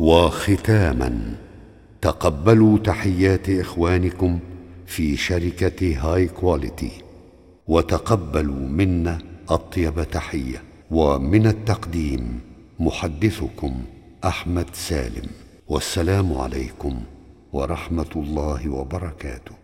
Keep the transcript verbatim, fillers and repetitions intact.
وختاما، تقبلوا تحيات إخوانكم في شركة هاي كواليتي، وتقبلوا منا أطيب تحية. ومن التقديم محدثكم أحمد سالم، والسلام عليكم ورحمة الله وبركاته.